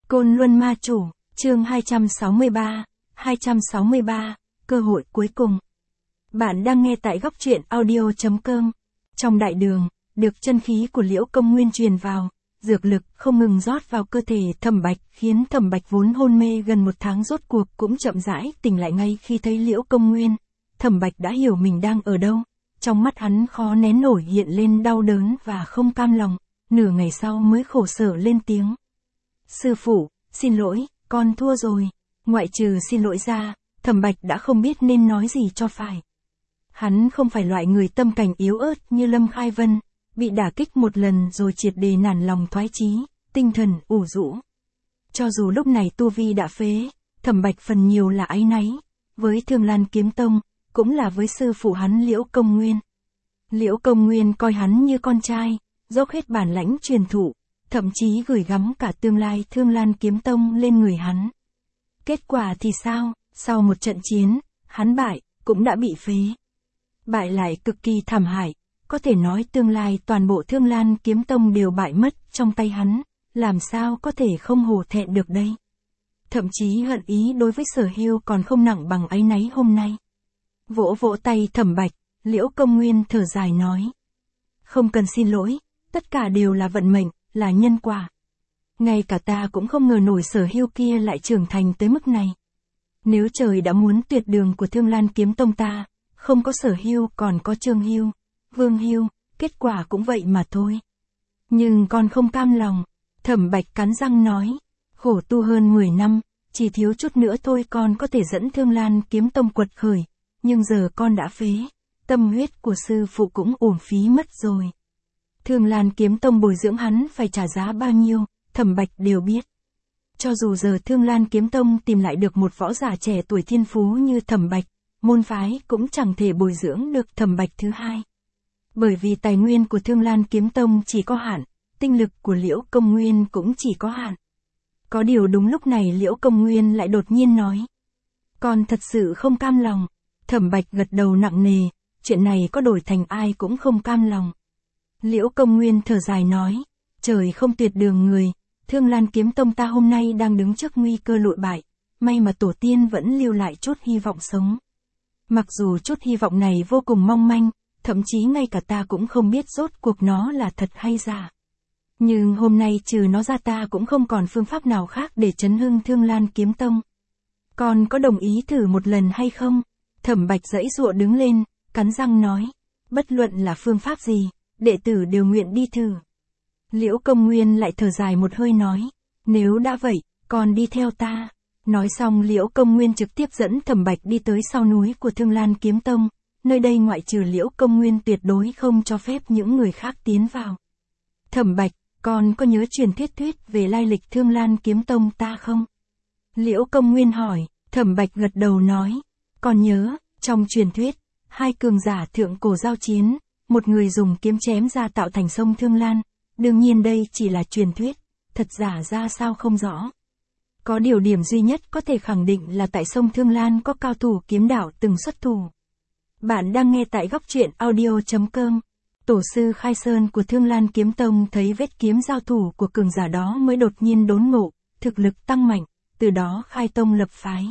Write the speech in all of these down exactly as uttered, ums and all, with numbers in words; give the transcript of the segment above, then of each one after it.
Côn Luân Ma Chủ, chương hai trăm sáu mươi ba, hai trăm sáu mươi ba, cơ hội cuối cùng. Bạn đang nghe tại góc truyện audio chấm com. Trong đại đường, được chân khí của Liễu Công Nguyên truyền vào, dược lực không ngừng rót vào cơ thể Thẩm Bạch, khiến Thẩm Bạch vốn hôn mê gần một tháng rốt cuộc cũng chậm rãi tỉnh lại. Ngay khi thấy Liễu Công Nguyên, Thẩm Bạch đã hiểu mình đang ở đâu. Trong mắt hắn khó nén nổi hiện lên đau đớn và không cam lòng, nửa ngày sau mới khổ sở lên tiếng. Sư phụ, xin lỗi, con thua rồi. Ngoại trừ xin lỗi ra, Thẩm Bạch đã không biết nên nói gì cho phải. Hắn không phải loại người tâm cảnh yếu ớt như Lâm Khai Vân, bị đả kích một lần rồi triệt để nản lòng thoái chí, tinh thần ủ rũ. Cho dù lúc này tu vi đã phế, Thẩm Bạch phần nhiều là áy náy, với Thương Lan Kiếm Tông, cũng là với sư phụ hắn Liễu Công Nguyên. Liễu Công Nguyên coi hắn như con trai, dốc hết bản lãnh truyền thụ, thậm chí gửi gắm cả tương lai Thương Lan Kiếm Tông lên người hắn. Kết quả thì sao? Sau một trận chiến, hắn bại, cũng đã bị phế. Bại lại cực kỳ thảm hại, có thể nói tương lai toàn bộ Thương Lan Kiếm Tông đều bại mất trong tay hắn, làm sao có thể không hổ thẹn được đây. Thậm chí hận ý đối với Sở Hưu còn không nặng bằng áy náy hôm nay. Vỗ vỗ tay Thẩm Bạch, Liễu Công Nguyên thở dài nói. Không cần xin lỗi, tất cả đều là vận mệnh, là nhân quả. Ngay cả ta cũng không ngờ nổi Sở Hưu kia lại trưởng thành tới mức này. Nếu trời đã muốn tuyệt đường của Thương Lan Kiếm Tông ta, không có Sở Hưu còn có Trương Hưu, Vương Hưu, kết quả cũng vậy mà thôi. Nhưng con không cam lòng, Thẩm Bạch cắn răng nói, khổ tu hơn mười năm, chỉ thiếu chút nữa thôi con có thể dẫn Thương Lan Kiếm Tông quật khởi, nhưng giờ con đã phế, tâm huyết của sư phụ cũng uổng phí mất rồi. Thương Lan Kiếm Tông bồi dưỡng hắn phải trả giá bao nhiêu, Thẩm Bạch đều biết. Cho dù giờ Thương Lan Kiếm Tông tìm lại được một võ giả trẻ tuổi thiên phú như Thẩm Bạch, môn phái cũng chẳng thể bồi dưỡng được Thẩm Bạch thứ hai. Bởi vì tài nguyên của Thương Lan Kiếm Tông chỉ có hạn, tinh lực của Liễu Công Nguyên cũng chỉ có hạn. Có điều đúng lúc này Liễu Công Nguyên lại đột nhiên nói. Con thật sự không cam lòng. Thẩm Bạch gật đầu nặng nề, chuyện này có đổi thành ai cũng không cam lòng. Liễu Công Nguyên thở dài nói, trời không tuyệt đường người, Thương Lan Kiếm Tông ta hôm nay đang đứng trước nguy cơ lụi bại, may mà tổ tiên vẫn lưu lại chút hy vọng sống. Mặc dù chút hy vọng này vô cùng mong manh, thậm chí ngay cả ta cũng không biết rốt cuộc nó là thật hay giả. Nhưng hôm nay trừ nó ra ta cũng không còn phương pháp nào khác để chấn hưng Thương Lan Kiếm Tông. Con có đồng ý thử một lần hay không? Thẩm Bạch giãy giụa đứng lên, cắn răng nói, bất luận là phương pháp gì, đệ tử đều nguyện đi thử. Liễu Công Nguyên lại thở dài một hơi nói, nếu đã vậy, con đi theo ta. Nói xong Liễu Công Nguyên trực tiếp dẫn Thẩm Bạch đi tới sau núi của Thương Lan Kiếm Tông, nơi đây ngoại trừ Liễu Công Nguyên tuyệt đối không cho phép những người khác tiến vào. Thẩm Bạch, con có nhớ truyền thuyết thuyết về lai lịch Thương Lan Kiếm Tông ta không? Liễu Công Nguyên hỏi. Thẩm Bạch gật đầu nói, con nhớ, trong truyền thuyết, hai cường giả thượng cổ giao chiến, một người dùng kiếm chém ra tạo thành sông Thương Lan, đương nhiên đây chỉ là truyền thuyết, thật giả ra sao không rõ. Có điều điểm duy nhất có thể khẳng định là tại sông Thương Lan có cao thủ kiếm đạo từng xuất thủ. Bạn đang nghe tại góc truyện audio chấm com. Tổ sư Khai Sơn của Thương Lan Kiếm Tông thấy vết kiếm giao thủ của cường giả đó mới đột nhiên đốn ngộ, thực lực tăng mạnh, từ đó khai tông lập phái.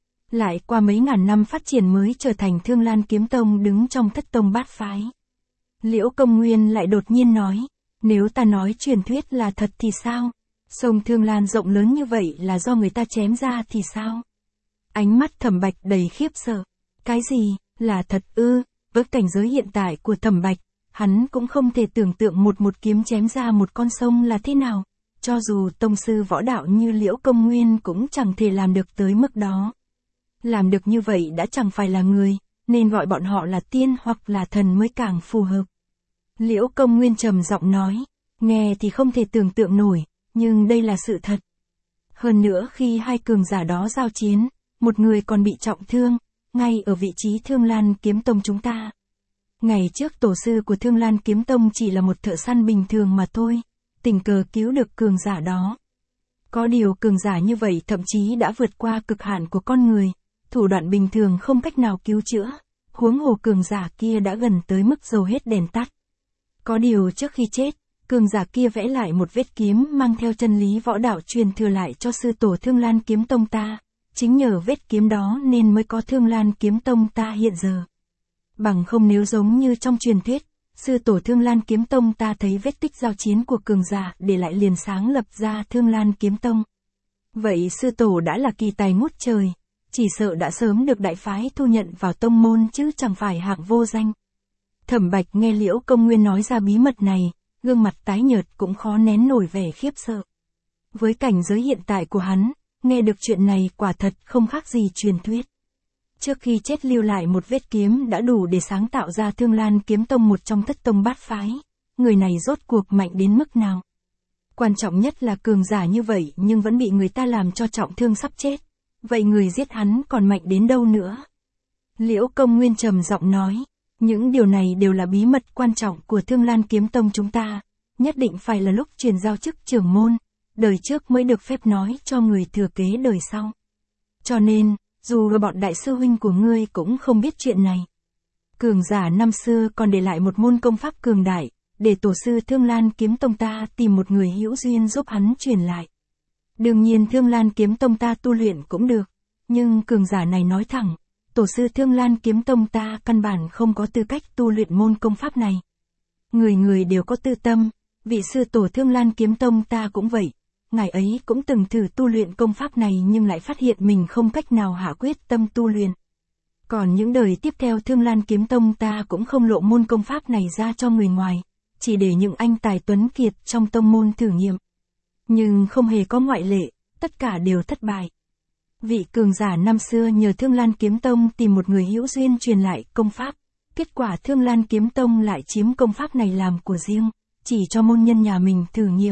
Lại qua mấy ngàn năm phát triển mới trở thành Thương Lan Kiếm Tông đứng trong thất tông bát phái. Liễu Công Nguyên lại đột nhiên nói, nếu ta nói truyền thuyết là thật thì sao? Sông Thương Lan rộng lớn như vậy là do người ta chém ra thì sao? Ánh mắt Thẩm Bạch đầy khiếp sợ. Cái gì, là thật ư? Với cảnh giới hiện tại của Thẩm Bạch, hắn cũng không thể tưởng tượng một một kiếm chém ra một con sông là thế nào. Cho dù tông sư võ đạo như Liễu Công Nguyên cũng chẳng thể làm được tới mức đó. Làm được như vậy đã chẳng phải là người, nên gọi bọn họ là tiên hoặc là thần mới càng phù hợp. Liễu Công Nguyên trầm giọng nói, nghe thì không thể tưởng tượng nổi, nhưng đây là sự thật. Hơn nữa khi hai cường giả đó giao chiến, một người còn bị trọng thương, ngay ở vị trí Thương Lan Kiếm Tông chúng ta. Ngày trước tổ sư của Thương Lan Kiếm Tông chỉ là một thợ săn bình thường mà thôi, tình cờ cứu được cường giả đó. Có điều cường giả như vậy thậm chí đã vượt qua cực hạn của con người, thủ đoạn bình thường không cách nào cứu chữa, huống hồ cường giả kia đã gần tới mức dầu hết đèn tắt. Có điều trước khi chết, cường giả kia vẽ lại một vết kiếm mang theo chân lý võ đạo truyền thừa lại cho sư tổ Thương Lan Kiếm Tông ta, chính nhờ vết kiếm đó nên mới có Thương Lan Kiếm Tông ta hiện giờ. Bằng không nếu giống như trong truyền thuyết, sư tổ Thương Lan Kiếm Tông ta thấy vết tích giao chiến của cường giả để lại liền sáng lập ra Thương Lan Kiếm Tông. Vậy sư tổ đã là kỳ tài ngút trời, chỉ sợ đã sớm được đại phái thu nhận vào tông môn chứ chẳng phải hạng vô danh. Thẩm Bạch nghe Liễu Công Nguyên nói ra bí mật này, gương mặt tái nhợt cũng khó nén nổi vẻ khiếp sợ. Với cảnh giới hiện tại của hắn, nghe được chuyện này quả thật không khác gì truyền thuyết. Trước khi chết lưu lại một vết kiếm đã đủ để sáng tạo ra Thương Lan Kiếm Tông một trong thất tông bát phái, người này rốt cuộc mạnh đến mức nào. Quan trọng nhất là cường giả như vậy nhưng vẫn bị người ta làm cho trọng thương sắp chết, vậy người giết hắn còn mạnh đến đâu nữa? Liễu Công Nguyên trầm giọng nói, những điều này đều là bí mật quan trọng của Thương Lan Kiếm Tông chúng ta, nhất định phải là lúc truyền giao chức trưởng môn, đời trước mới được phép nói cho người thừa kế đời sau. Cho nên, dù bọn đại sư huynh của ngươi cũng không biết chuyện này. Cường giả năm xưa còn để lại một môn công pháp cường đại, để tổ sư Thương Lan Kiếm Tông ta tìm một người hữu duyên giúp hắn truyền lại. Đương nhiên Thương Lan Kiếm Tông ta tu luyện cũng được, nhưng cường giả này nói thẳng, tổ sư Thương Lan Kiếm Tông ta căn bản không có tư cách tu luyện môn công pháp này. Người người đều có tư tâm, vị sư tổ Thương Lan Kiếm Tông ta cũng vậy. Ngài ấy cũng từng thử tu luyện công pháp này nhưng lại phát hiện mình không cách nào hạ quyết tâm tu luyện. Còn những đời tiếp theo Thương Lan Kiếm Tông ta cũng không lộ môn công pháp này ra cho người ngoài, chỉ để những anh tài tuấn kiệt trong tông môn thử nghiệm. Nhưng không hề có ngoại lệ, tất cả đều thất bại. Vị cường giả năm xưa nhờ Thương Lan Kiếm Tông tìm một người hữu duyên truyền lại công pháp, kết quả Thương Lan Kiếm Tông lại chiếm công pháp này làm của riêng, chỉ cho môn nhân nhà mình thử nghiệm.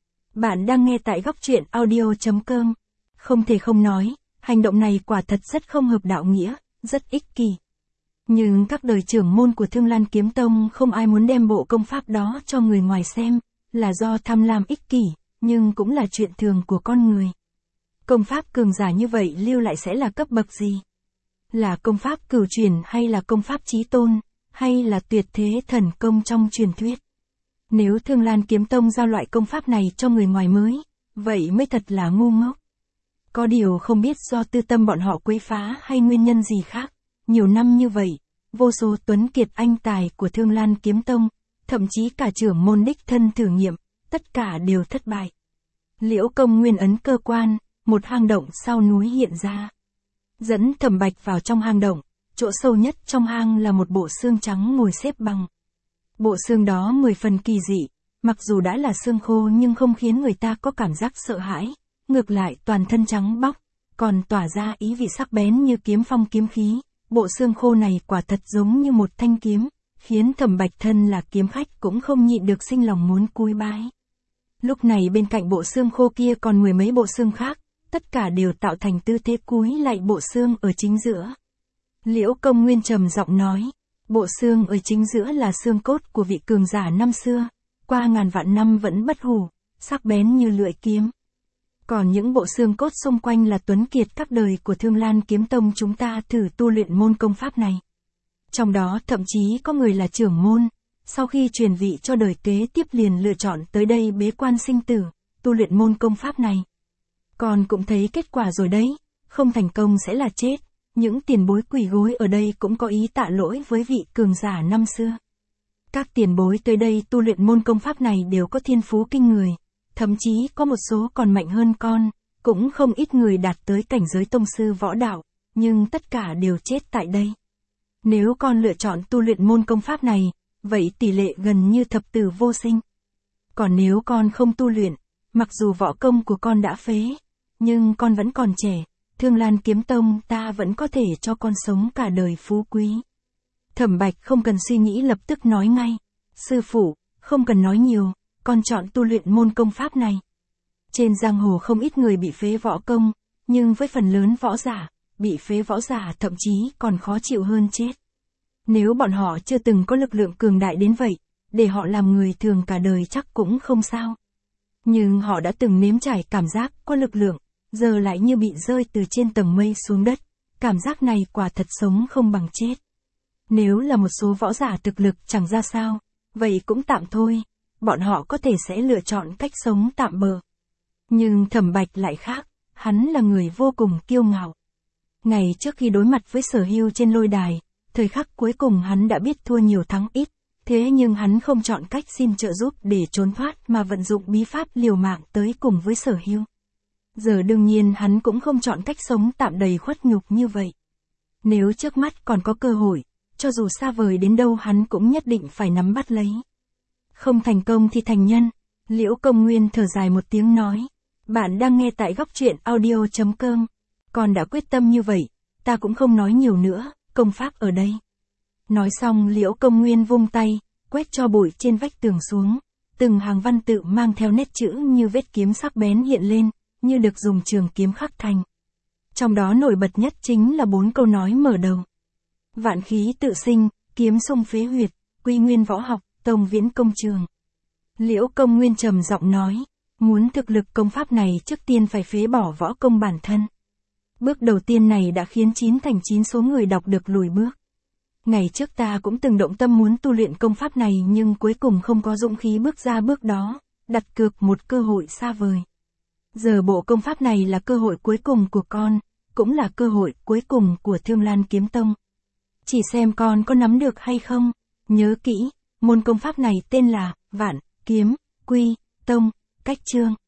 Bạn đang nghe tại góc truyện audio chấm com. Không thể không nói, hành động này quả thật rất không hợp đạo nghĩa, rất ích kỷ. Nhưng các đời trưởng môn của Thương Lan Kiếm Tông không ai muốn đem bộ công pháp đó cho người ngoài xem, là do tham lam ích kỷ, nhưng cũng là chuyện thường của con người. Công pháp cường giả như vậy lưu lại sẽ là cấp bậc gì? Là công pháp cửu truyền hay là công pháp chí tôn, hay là tuyệt thế thần công trong truyền thuyết? Nếu Thương Lan Kiếm Tông giao loại công pháp này cho người ngoài mới, vậy mới thật là ngu ngốc. Có điều không biết do tư tâm bọn họ quấy phá hay nguyên nhân gì khác, nhiều năm như vậy, vô số tuấn kiệt anh tài của Thương Lan Kiếm Tông, thậm chí cả trưởng môn đích thân thử nghiệm, tất cả đều thất bại. Liễu Công Nguyên ấn cơ quan, một hang động sau núi hiện ra. Dẫn Thẩm Bạch vào trong hang động, chỗ sâu nhất trong hang là một bộ xương trắng ngồi xếp bằng. Bộ xương đó mười phần kỳ dị, mặc dù đã là xương khô nhưng không khiến người ta có cảm giác sợ hãi, ngược lại toàn thân trắng bóc, còn tỏa ra ý vị sắc bén như kiếm phong kiếm khí. Bộ xương khô này quả thật giống như một thanh kiếm, khiến Thẩm Bạch thân là kiếm khách cũng không nhịn được sinh lòng muốn cúi bái. Lúc này bên cạnh bộ xương khô kia còn mười mấy bộ xương khác, tất cả đều tạo thành tư thế cúi lạy bộ xương ở chính giữa. Liễu Công Nguyên trầm giọng nói, bộ xương ở chính giữa là xương cốt của vị cường giả năm xưa, qua ngàn vạn năm vẫn bất hủ, sắc bén như lưỡi kiếm. Còn những bộ xương cốt xung quanh là tuấn kiệt các đời của Thương Lan Kiếm Tông chúng ta thử tu luyện môn công pháp này. Trong đó thậm chí có người là trưởng môn, sau khi truyền vị cho đời kế tiếp liền lựa chọn tới đây bế quan sinh tử, tu luyện môn công pháp này. Còn cũng thấy kết quả rồi đấy, không thành công sẽ là chết. Những tiền bối quỳ gối ở đây cũng có ý tạ lỗi với vị cường giả năm xưa. Các tiền bối tới đây tu luyện môn công pháp này đều có thiên phú kinh người, thậm chí có một số còn mạnh hơn con, cũng không ít người đạt tới cảnh giới tông sư võ đạo, nhưng tất cả đều chết tại đây. Nếu con lựa chọn tu luyện môn công pháp này, vậy tỷ lệ gần như thập tử vô sinh. Còn nếu con không tu luyện, mặc dù võ công của con đã phế, nhưng con vẫn còn trẻ, Thương Lan Kiếm Tông ta vẫn có thể cho con sống cả đời phú quý. Thẩm Bạch không cần suy nghĩ lập tức nói ngay, sư phụ, không cần nói nhiều, con chọn tu luyện môn công pháp này. Trên giang hồ không ít người bị phế võ công, nhưng với phần lớn võ giả, bị phế võ giả thậm chí còn khó chịu hơn chết. Nếu bọn họ chưa từng có lực lượng cường đại đến vậy, để họ làm người thường cả đời chắc cũng không sao. Nhưng họ đã từng nếm trải cảm giác có lực lượng, giờ lại như bị rơi từ trên tầng mây xuống đất, cảm giác này quả thật sống không bằng chết. Nếu là một số võ giả thực lực chẳng ra sao, vậy cũng tạm thôi, bọn họ có thể sẽ lựa chọn cách sống tạm bợ. Nhưng Thẩm Bạch lại khác, hắn là người vô cùng kiêu ngạo. Ngày trước khi đối mặt với Sở Hưu trên lôi đài, thời khắc cuối cùng hắn đã biết thua nhiều thắng ít, thế nhưng hắn không chọn cách xin trợ giúp để trốn thoát mà vận dụng bí pháp liều mạng tới cùng với Sở Hưu. Giờ đương nhiên hắn cũng không chọn cách sống tạm đầy khuất nhục như vậy. Nếu trước mắt còn có cơ hội, cho dù xa vời đến đâu hắn cũng nhất định phải nắm bắt lấy. Không thành công thì thành nhân. Liễu Công Nguyên thở dài một tiếng nói. Bạn đang nghe tại góc truyện audio chấm com. Còn đã quyết tâm như vậy, ta cũng không nói nhiều nữa, công pháp ở đây. Nói xong Liễu Công Nguyên vung tay, quét cho bụi trên vách tường xuống. Từng hàng văn tự mang theo nét chữ như vết kiếm sắc bén hiện lên, như được dùng trường kiếm khắc thành. Trong đó nổi bật nhất chính là bốn câu nói mở đầu. Vạn khí tự sinh, kiếm xung phế huyệt, quy nguyên võ học, tông viễn công trường. Liễu Công Nguyên trầm giọng nói, muốn thực lực công pháp này trước tiên phải phế bỏ võ công bản thân. Bước đầu tiên này đã khiến chín thành chín số người đọc được lùi bước. Ngày trước ta cũng từng động tâm muốn tu luyện công pháp này nhưng cuối cùng không có dũng khí bước ra bước đó, đặt cược một cơ hội xa vời. Giờ bộ công pháp này là cơ hội cuối cùng của con, cũng là cơ hội cuối cùng của Thương Lan Kiếm Tông. Chỉ xem con có nắm được hay không. Nhớ kỹ, môn công pháp này tên là Vạn Kiếm Quy Tông Cách Chương.